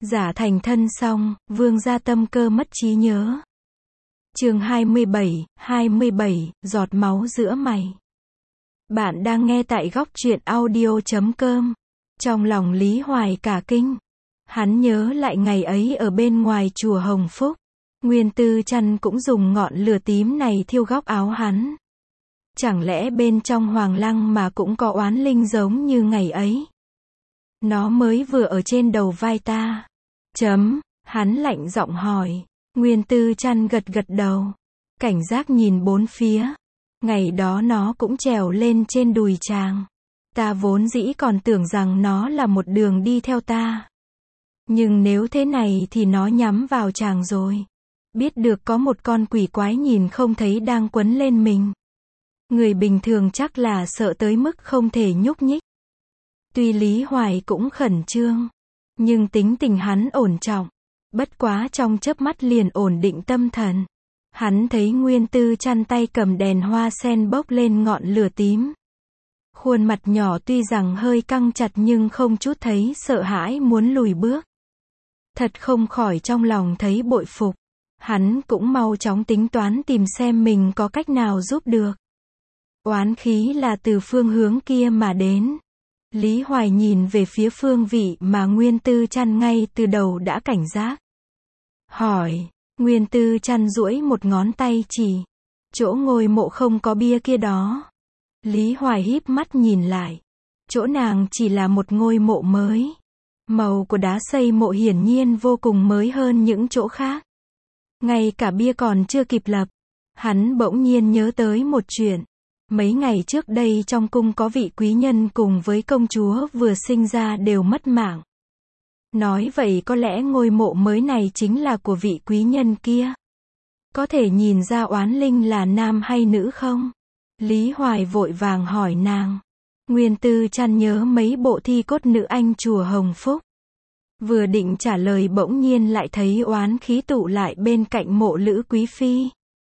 Giả thành thân xong, vương gia tâm cơ mất trí nhớ. Chương 27, giọt máu giữa mày. Bạn đang nghe tại góc truyện audio.com. Trong lòng Lý Hoài cả kinh. Hắn nhớ lại ngày ấy ở bên ngoài chùa Hồng Phúc. Nguyên Tư Trăn cũng dùng ngọn lửa tím này thiêu góc áo hắn. Chẳng lẽ bên trong Hoàng Lăng mà cũng có oán linh giống như ngày ấy? Nó mới vừa ở trên đầu vai ta. Hắn lạnh giọng hỏi. Nguyên Tư Trăn gật gật đầu. Cảnh giác nhìn bốn phía. Ngày đó nó cũng trèo lên trên đùi chàng. Ta vốn dĩ còn tưởng rằng nó là một đường đi theo ta. Nhưng nếu thế này thì nó nhắm vào chàng rồi. Biết được có một con quỷ quái nhìn không thấy đang quấn lên mình. Người bình thường chắc là sợ tới mức không thể nhúc nhích. Tuy Lý Hoài cũng khẩn trương, nhưng tính tình hắn ổn trọng. Bất quá trong chớp mắt liền ổn định tâm thần. Hắn thấy Nguyên Tư Trăn tay cầm đèn hoa sen bốc lên ngọn lửa tím. Khuôn mặt nhỏ tuy rằng hơi căng chặt nhưng không chút thấy sợ hãi muốn lùi bước. Thật không khỏi trong lòng thấy bội phục. Hắn cũng mau chóng tính toán tìm xem mình có cách nào giúp được. Oán khí là từ phương hướng kia mà đến. Lý Hoài nhìn về phía phương vị mà Nguyên Tư Trăn ngay từ đầu đã cảnh giác. Hỏi. Nguyên Tư Trăn duỗi một ngón tay chỉ. Chỗ ngôi mộ không có bia kia đó. Lý Hoài híp mắt nhìn lại. Chỗ nàng chỉ là một ngôi mộ mới. Màu của đá xây mộ hiển nhiên vô cùng mới hơn những chỗ khác. Ngay cả bia còn chưa kịp lập. Hắn bỗng nhiên nhớ tới một chuyện. Mấy ngày trước đây trong cung có vị quý nhân cùng với công chúa vừa sinh ra đều mất mạng. Nói vậy có lẽ ngôi mộ mới này chính là của vị quý nhân kia. Có thể nhìn ra oán linh là nam hay nữ không? Lý Hoài vội vàng hỏi nàng. Nguyên Tư Trăn nhớ mấy bộ thi cốt nữ anh chùa Hồng Phúc. Vừa định trả lời bỗng nhiên lại thấy oán khí tụ lại bên cạnh mộ Lữ Quý Phi.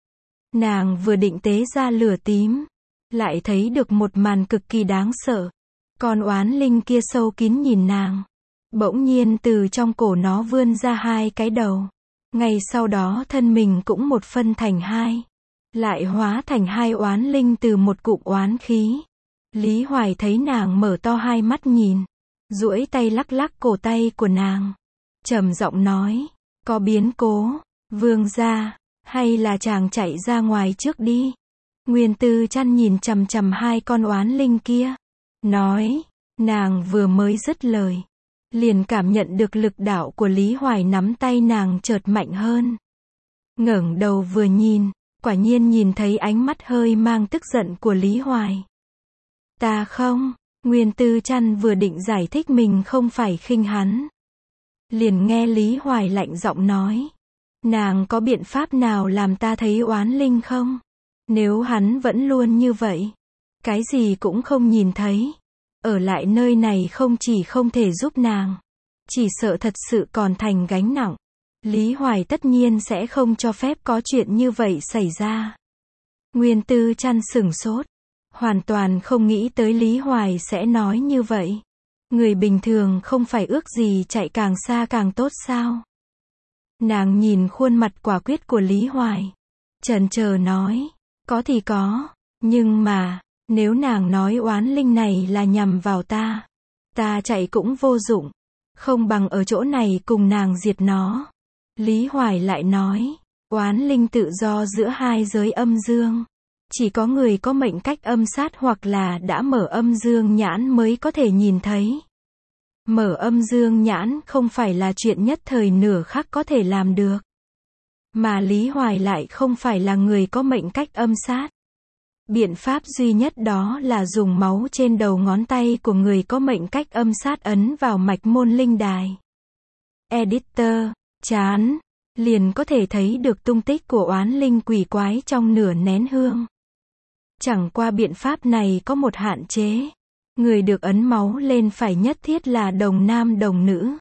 Nàng vừa định tế ra lửa tím. Lại thấy được một màn cực kỳ đáng sợ. Con oán linh kia sâu kín nhìn nàng. Bỗng nhiên từ trong cổ nó vươn ra hai cái đầu. Ngay sau đó thân mình cũng một phân thành hai. Lại hóa thành hai oán linh từ một cụm oán khí. Lý Hoài thấy nàng mở to hai mắt nhìn. Duỗi tay lắc lắc cổ tay của nàng. Trầm giọng nói. Có biến cố. Vương gia. Hay là chàng chạy ra ngoài trước đi. Nguyên Tư Trăn nhìn chằm chằm hai con oán linh kia. Nói. Nàng vừa mới dứt lời. Liền cảm nhận được lực đạo của Lý Hoài nắm tay nàng chợt mạnh hơn. Ngẩng đầu vừa nhìn. Quả nhiên nhìn thấy ánh mắt hơi mang tức giận của Lý Hoài. Ta không. Nguyên Tư Trăn vừa định giải thích mình không phải khinh hắn. Liền nghe Lý Hoài lạnh giọng nói. Nàng có biện pháp nào làm ta thấy oán linh không? Nếu hắn vẫn luôn như vậy. Cái gì cũng không nhìn thấy. Ở lại nơi này không chỉ không thể giúp nàng. Chỉ sợ thật sự còn thành gánh nặng. Lý Hoài tất nhiên sẽ không cho phép có chuyện như vậy xảy ra. Nguyên Tư Trăn sửng sốt. Hoàn toàn không nghĩ tới Lý Hoài sẽ nói như vậy. Người bình thường không phải ước gì chạy càng xa càng tốt sao? Nàng nhìn khuôn mặt quả quyết của Lý Hoài. Chần chờ nói. Có thì có. Nhưng mà, nếu nàng nói oán linh này là nhằm vào ta. Ta chạy cũng vô dụng. Không bằng ở chỗ này cùng nàng diệt nó. Lý Hoài lại nói. Oán linh tự do giữa hai giới âm dương. Chỉ có người có mệnh cách âm sát hoặc là đã mở âm dương nhãn mới có thể nhìn thấy. Mở âm dương nhãn không phải là chuyện nhất thời nửa khắc có thể làm được. Mà Lý Hoài lại không phải là người có mệnh cách âm sát. Biện pháp duy nhất đó là dùng máu trên đầu ngón tay của người có mệnh cách âm sát ấn vào mạch môn linh đài. Editor, chán. Liền có thể thấy được tung tích của oán linh quỷ quái trong nửa nén hương. Chẳng qua biện pháp này có một hạn chế. Người được ấn máu lên phải nhất thiết là đồng nam đồng nữ.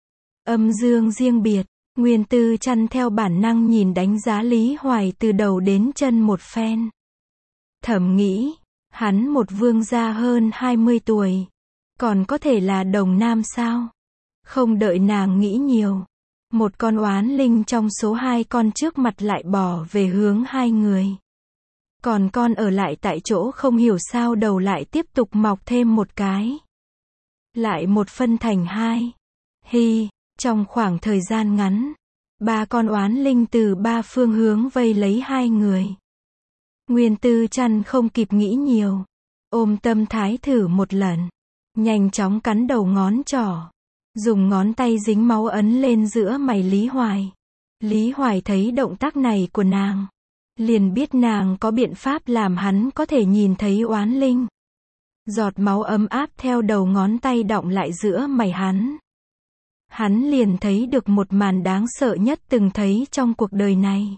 Âm dương riêng biệt. Nguyên Tư Trăn theo bản năng nhìn đánh giá Lý Hoài từ đầu đến chân một phen. Thầm nghĩ, hắn một vương gia hơn 20 tuổi. Còn có thể là đồng nam sao? Không đợi nàng nghĩ nhiều, một con oán linh trong số 2 con trước mặt lại bò về hướng 2 người. Còn con ở lại tại chỗ không hiểu sao đầu lại tiếp tục mọc thêm một cái. Lại một phân thành 2. Trong khoảng thời gian ngắn, 3 con oán linh từ 3 phương hướng vây lấy 2 người. Nguyên Tư Trăn không kịp nghĩ nhiều, ôm tâm thái thử một lần, nhanh chóng cắn đầu ngón trỏ, dùng ngón tay dính máu ấn lên giữa mày Lý Hoài. Lý Hoài thấy động tác này của nàng, liền biết nàng có biện pháp làm hắn có thể nhìn thấy oán linh. Giọt máu ấm áp theo đầu ngón tay đọng lại giữa mày hắn. Hắn liền thấy được một màn đáng sợ nhất từng thấy trong cuộc đời này.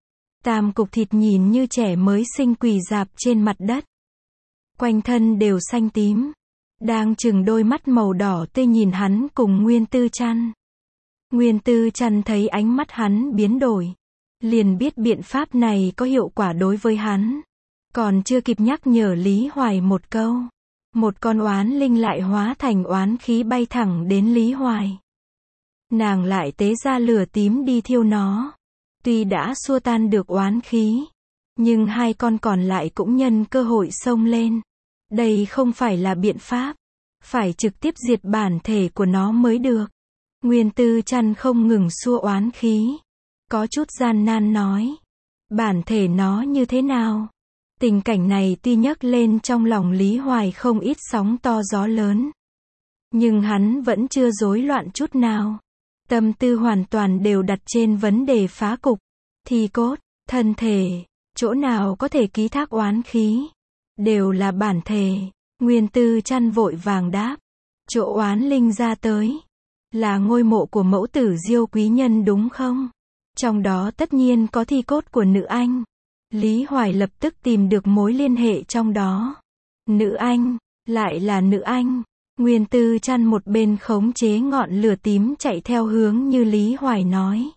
3 cục thịt nhìn như trẻ mới sinh quỳ rạp trên mặt đất. Quanh thân đều xanh tím, đang trừng đôi mắt màu đỏ tươi nhìn hắn cùng Nguyên Tư Trăn. Nguyên Tư Trăn thấy ánh mắt hắn biến đổi, liền biết biện pháp này có hiệu quả đối với hắn. Còn chưa kịp nhắc nhở Lý Hoài một câu, một con oán linh lại hóa thành oán khí bay thẳng đến Lý Hoài. Nàng lại tế ra lửa tím đi thiêu nó. Tuy đã xua tan được oán khí, nhưng 2 con còn lại cũng nhân cơ hội xông lên. Đây không phải là biện pháp, phải trực tiếp diệt bản thể của nó mới được. Nguyên Tư Trăn không ngừng xua oán khí, có chút gian nan nói, bản thể nó như thế nào? Tình cảnh này tuy nhấc lên trong lòng Lý Hoài không ít sóng to gió lớn, nhưng hắn vẫn chưa rối loạn chút nào. Tâm tư hoàn toàn đều đặt trên vấn đề phá cục, thi cốt, thân thể, chỗ nào có thể ký thác oán khí, đều là bản thể. Nguyên Tư Trăn vội vàng đáp, chỗ oán linh ra tới, là ngôi mộ của mẫu tử Diêu quý nhân đúng không? Trong đó tất nhiên có thi cốt của nữ anh. Lý Hoài lập tức tìm được mối liên hệ trong đó. Nữ anh, lại là nữ anh. Nguyên Tư Trăn một bên khống chế ngọn lửa tím chạy theo hướng như Lý Hoài nói.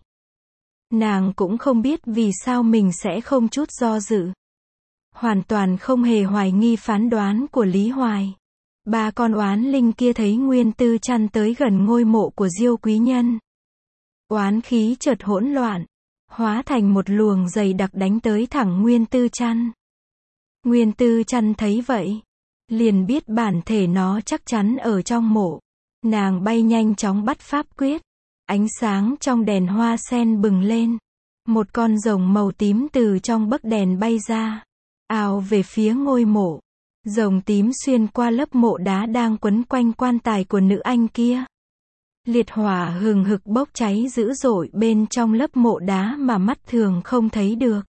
Nàng cũng không biết vì sao mình sẽ không chút do dự. Hoàn toàn không hề hoài nghi phán đoán của Lý Hoài. 3 con oán linh kia thấy Nguyên Tư Trăn tới gần ngôi mộ của Diêu quý nhân. Oán khí chợt hỗn loạn, hóa thành một luồng dày đặc đánh tới thẳng Nguyên Tư Trăn. Nguyên Tư Trăn thấy vậy, liền biết bản thể nó chắc chắn ở trong mộ. Nàng bay nhanh chóng bắt pháp quyết. Ánh sáng trong đèn hoa sen bừng lên. Một con rồng màu tím từ trong bấc đèn bay ra, ào về phía ngôi mộ. Rồng tím xuyên qua lớp mộ đá đang quấn quanh quan tài của nữ anh kia. Liệt hỏa hừng hực bốc cháy dữ dội bên trong lớp mộ đá mà mắt thường không thấy được.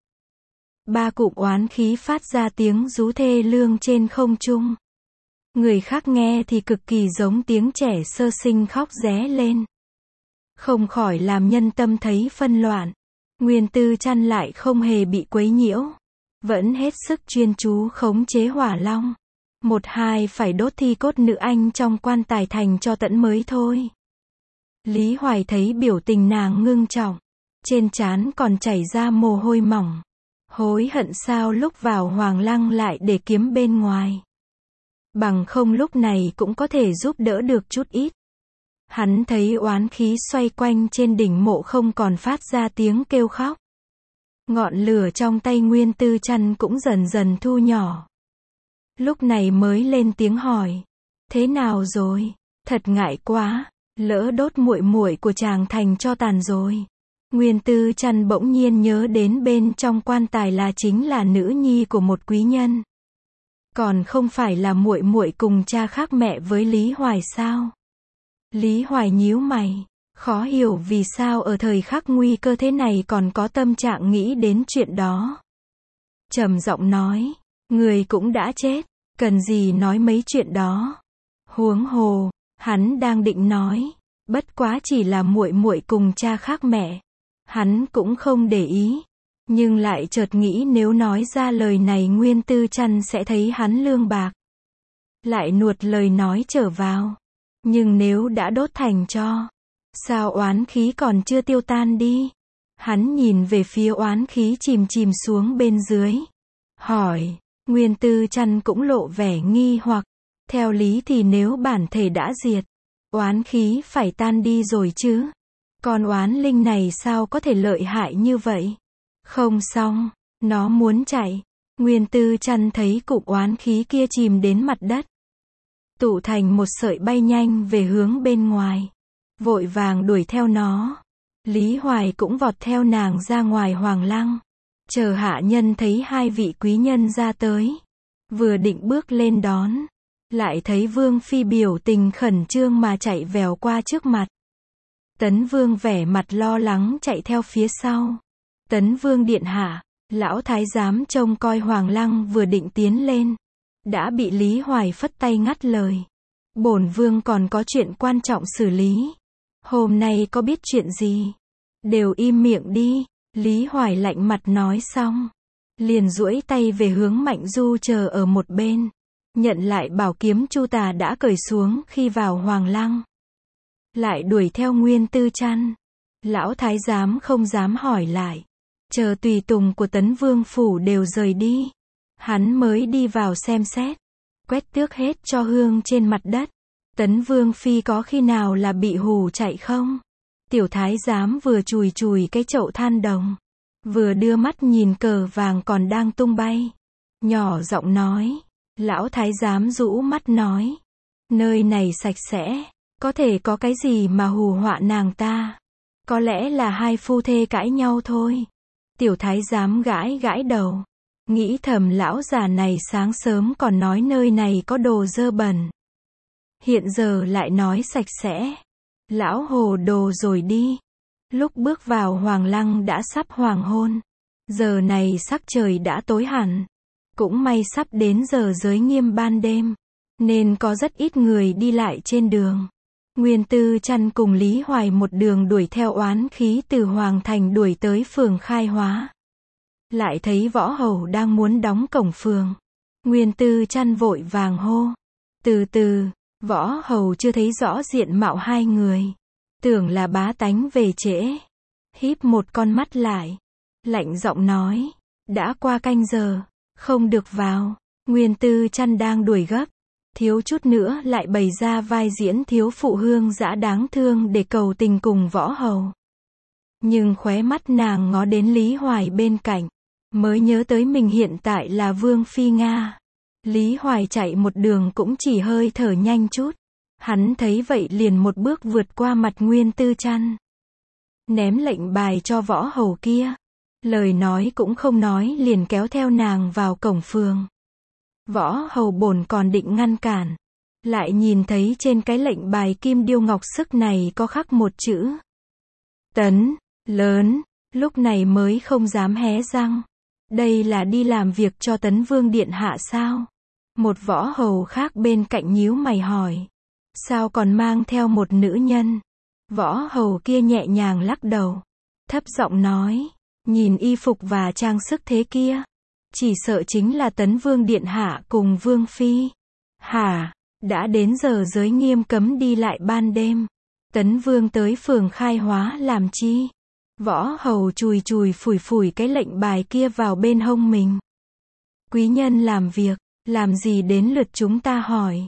3 cụm oán khí phát ra tiếng rú thê lương trên không trung. Người khác nghe thì cực kỳ giống tiếng trẻ sơ sinh khóc ré lên. Không khỏi làm nhân tâm thấy phân loạn. Nguyên Tư Trăn lại không hề bị quấy nhiễu, vẫn hết sức chuyên chú khống chế hỏa long. 1-2 phải đốt thi cốt nữ anh trong quan tài thành cho tẫn mới thôi. Lý Hoài thấy biểu tình nàng ngưng trọng, trên trán còn chảy ra mồ hôi mỏng. Hối hận sao lúc vào Hoàng Lăng lại để kiếm bên ngoài. Bằng không lúc này cũng có thể giúp đỡ được chút ít. Hắn thấy oán khí xoay quanh trên đỉnh mộ không còn phát ra tiếng kêu khóc. Ngọn lửa trong tay Nguyên Tư Trăn cũng dần dần thu nhỏ. Lúc này mới lên tiếng hỏi, thế nào rồi? Thật ngại quá, lỡ đốt muội muội của chàng thành cho tàn rồi. Nguyên Tư Trăn bỗng nhiên nhớ đến bên trong quan tài là chính là nữ nhi của một quý nhân. Còn không phải là muội muội cùng cha khác mẹ với Lý Hoài sao? Lý Hoài nhíu mày, khó hiểu vì sao ở thời khắc nguy cơ thế này còn có tâm trạng nghĩ đến chuyện đó. Trầm giọng nói, người cũng đã chết, cần gì nói mấy chuyện đó. Huống hồ, hắn đang định nói, bất quá chỉ là muội muội cùng cha khác mẹ. Hắn cũng không để ý, nhưng lại chợt nghĩ nếu nói ra lời này Nguyên Tư Trăn sẽ thấy hắn lương bạc. Lại nuốt lời nói trở vào. Nhưng nếu đã đốt thành tro, sao oán khí còn chưa tiêu tan đi? Hắn nhìn về phía oán khí chìm chìm xuống bên dưới. Hỏi, Nguyên Tư Trăn cũng lộ vẻ nghi hoặc. Theo lý thì nếu bản thể đã diệt, Oán khí phải tan đi rồi chứ. Con oán linh này sao có thể lợi hại như vậy? Không xong, nó muốn chạy. Nguyên Tư Trăn thấy cục oán khí kia chìm đến mặt đất, tụ thành một sợi bay nhanh về hướng bên ngoài. Vội vàng đuổi theo nó. Lý Hoài cũng vọt theo nàng ra ngoài hoàng lăng. Chờ hạ nhân thấy hai vị quý nhân ra tới, vừa định bước lên đón, lại thấy Vương Phi biểu tình khẩn trương mà chạy vèo qua trước mặt. Tấn Vương vẻ mặt lo lắng chạy theo phía sau. Tấn Vương điện hạ, lão thái giám trông coi hoàng lăng vừa định tiến lên, đã bị Lý Hoài phất tay ngắt lời. Bổn vương còn có chuyện quan trọng xử lý. Hôm nay có biết chuyện gì? Đều im miệng đi. Lý Hoài lạnh mặt nói xong, liền duỗi tay về hướng Mạnh Du chờ ở một bên, nhận lại bảo kiếm Chu Tà đã cởi xuống khi vào hoàng lăng. Lại đuổi theo Nguyên Tư Trăn. Lão thái giám không dám hỏi lại, chờ tùy tùng của Tấn Vương phủ đều rời đi, hắn mới đi vào xem xét, quét tước hết cho hương trên mặt đất. Tấn Vương Phi có khi nào là bị hù chạy không? Tiểu thái giám vừa chùi chùi cái chậu than đồng, vừa đưa mắt nhìn cờ vàng còn đang tung bay, nhỏ giọng nói. Lão thái giám rũ mắt nói, nơi này sạch sẽ, có thể có cái gì mà hù họa nàng ta? Có lẽ là hai phu thê cãi nhau thôi. Tiểu thái giám gãi gãi đầu, nghĩ thầm lão già này sáng sớm còn nói nơi này có đồ dơ bẩn, hiện giờ lại nói sạch sẽ. Lão hồ đồ rồi đi. Lúc bước vào hoàng lăng đã sắp hoàng hôn. Giờ này sắc trời đã tối hẳn. Cũng may sắp đến giờ giới nghiêm ban đêm, nên có rất ít người đi lại trên đường. Nguyên Tư Trăn cùng Lý Hoài một đường đuổi theo oán khí từ Hoàng Thành đuổi tới phường Khai Hóa. Lại thấy Võ Hầu đang muốn đóng cổng phường. Nguyên Tư Trăn vội vàng hô. Từ từ. Võ Hầu chưa thấy rõ diện mạo hai người, tưởng là bá tánh về trễ, híp một con mắt lại, lạnh giọng nói, đã qua canh giờ, không được vào. Nguyên Tư Trăn đang đuổi gấp, thiếu chút nữa lại bày ra vai diễn thiếu phụ hương dã đáng thương để cầu tình cùng Võ Hầu. Nhưng khóe mắt nàng ngó đến Lý Hoài bên cạnh, mới nhớ tới mình hiện tại là Vương Phi Nga. Lý Hoài chạy một đường cũng chỉ hơi thở nhanh chút. Hắn thấy vậy liền một bước vượt qua mặt Nguyên Tư Trăn, ném lệnh bài cho Võ Hầu kia. Lời nói cũng không nói liền kéo theo nàng vào cổng phường. Võ Hầu bổn còn định ngăn cản, lại nhìn thấy trên cái lệnh bài kim điêu ngọc sức này có khắc một chữ Tấn, lớn, lúc này mới không dám hé răng. Đây là đi làm việc cho Tấn Vương điện hạ sao? Một Võ Hầu khác bên cạnh nhíu mày hỏi. Sao còn mang theo một nữ nhân? Võ Hầu kia nhẹ nhàng lắc đầu, thấp giọng nói, nhìn y phục và trang sức thế kia, chỉ sợ chính là Tấn Vương điện hạ cùng Vương Phi. Hả? Đã đến giờ giới nghiêm cấm đi lại ban đêm, Tấn Vương tới phường Khai Hóa làm chi? Võ Hầu chùi chùi phủi phủi cái lệnh bài kia vào bên hông mình. Quý nhân làm việc, làm gì đến lượt chúng ta hỏi?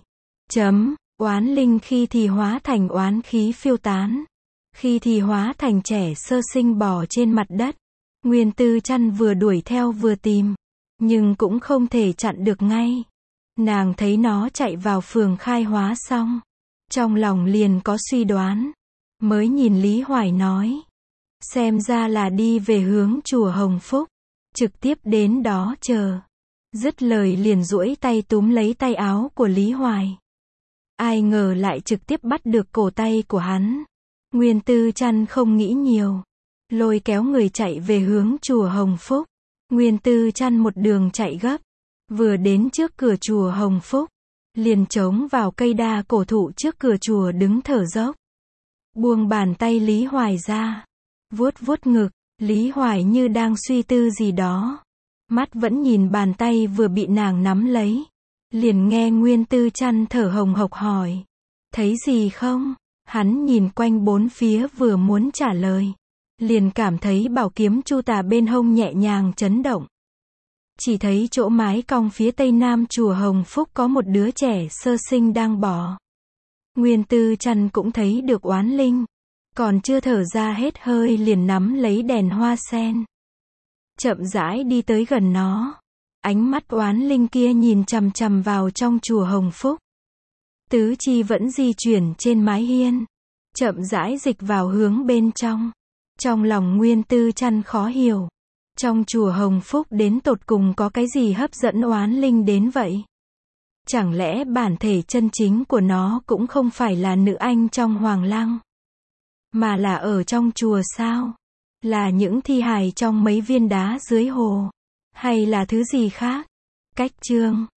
Oán linh khi thì hóa thành oán khí phiêu tán, khi thì hóa thành trẻ sơ sinh bò trên mặt đất. Nguyên Tư Trăn vừa đuổi theo vừa tìm, nhưng cũng không thể chặn được ngay. Nàng thấy nó chạy vào phường Khai Hóa xong, trong lòng liền có suy đoán, mới nhìn Lý Hoài nói, xem ra là đi về hướng chùa Hồng Phúc, trực tiếp đến đó chờ. Dứt lời liền duỗi tay túm lấy tay áo của Lý Hoài. Ai ngờ lại trực tiếp bắt được cổ tay của hắn. Nguyên Tư Trăn không nghĩ nhiều, lôi kéo người chạy về hướng chùa Hồng Phúc. Nguyên Tư Trăn một đường chạy gấp, vừa đến trước cửa chùa Hồng Phúc, liền trống vào cây đa cổ thụ trước cửa chùa đứng thở dốc. Buông bàn tay Lý Hoài ra, vuốt vuốt ngực. Lý Hoài như đang suy tư gì đó, mắt vẫn nhìn bàn tay vừa bị nàng nắm lấy. Liền nghe Nguyên Tư Trăn thở hồng hộc hỏi, thấy gì không? Hắn nhìn quanh bốn phía vừa muốn trả lời, liền cảm thấy bảo kiếm Chu Tà bên hông nhẹ nhàng chấn động. Chỉ thấy chỗ mái cong phía tây nam chùa Hồng Phúc có một đứa trẻ sơ sinh đang bò. Nguyên Tư Trăn cũng thấy được oán linh. Còn chưa thở ra hết hơi liền nắm lấy đèn hoa sen. Chậm rãi đi tới gần nó. Ánh mắt oán linh kia nhìn chằm chằm vào trong chùa Hồng Phúc. Tứ chi vẫn di chuyển trên mái hiên. Chậm rãi dịch vào hướng bên trong. Trong lòng Nguyên Tư Trăn khó hiểu. Trong chùa Hồng Phúc đến tột cùng có cái gì hấp dẫn oán linh đến vậy? Chẳng lẽ bản thể chân chính của nó cũng không phải là nữ anh trong hoàng lăng? Mà là ở trong chùa sao? Là những thi hài trong mấy viên đá dưới hồ? Hay là thứ gì khác? Cách chương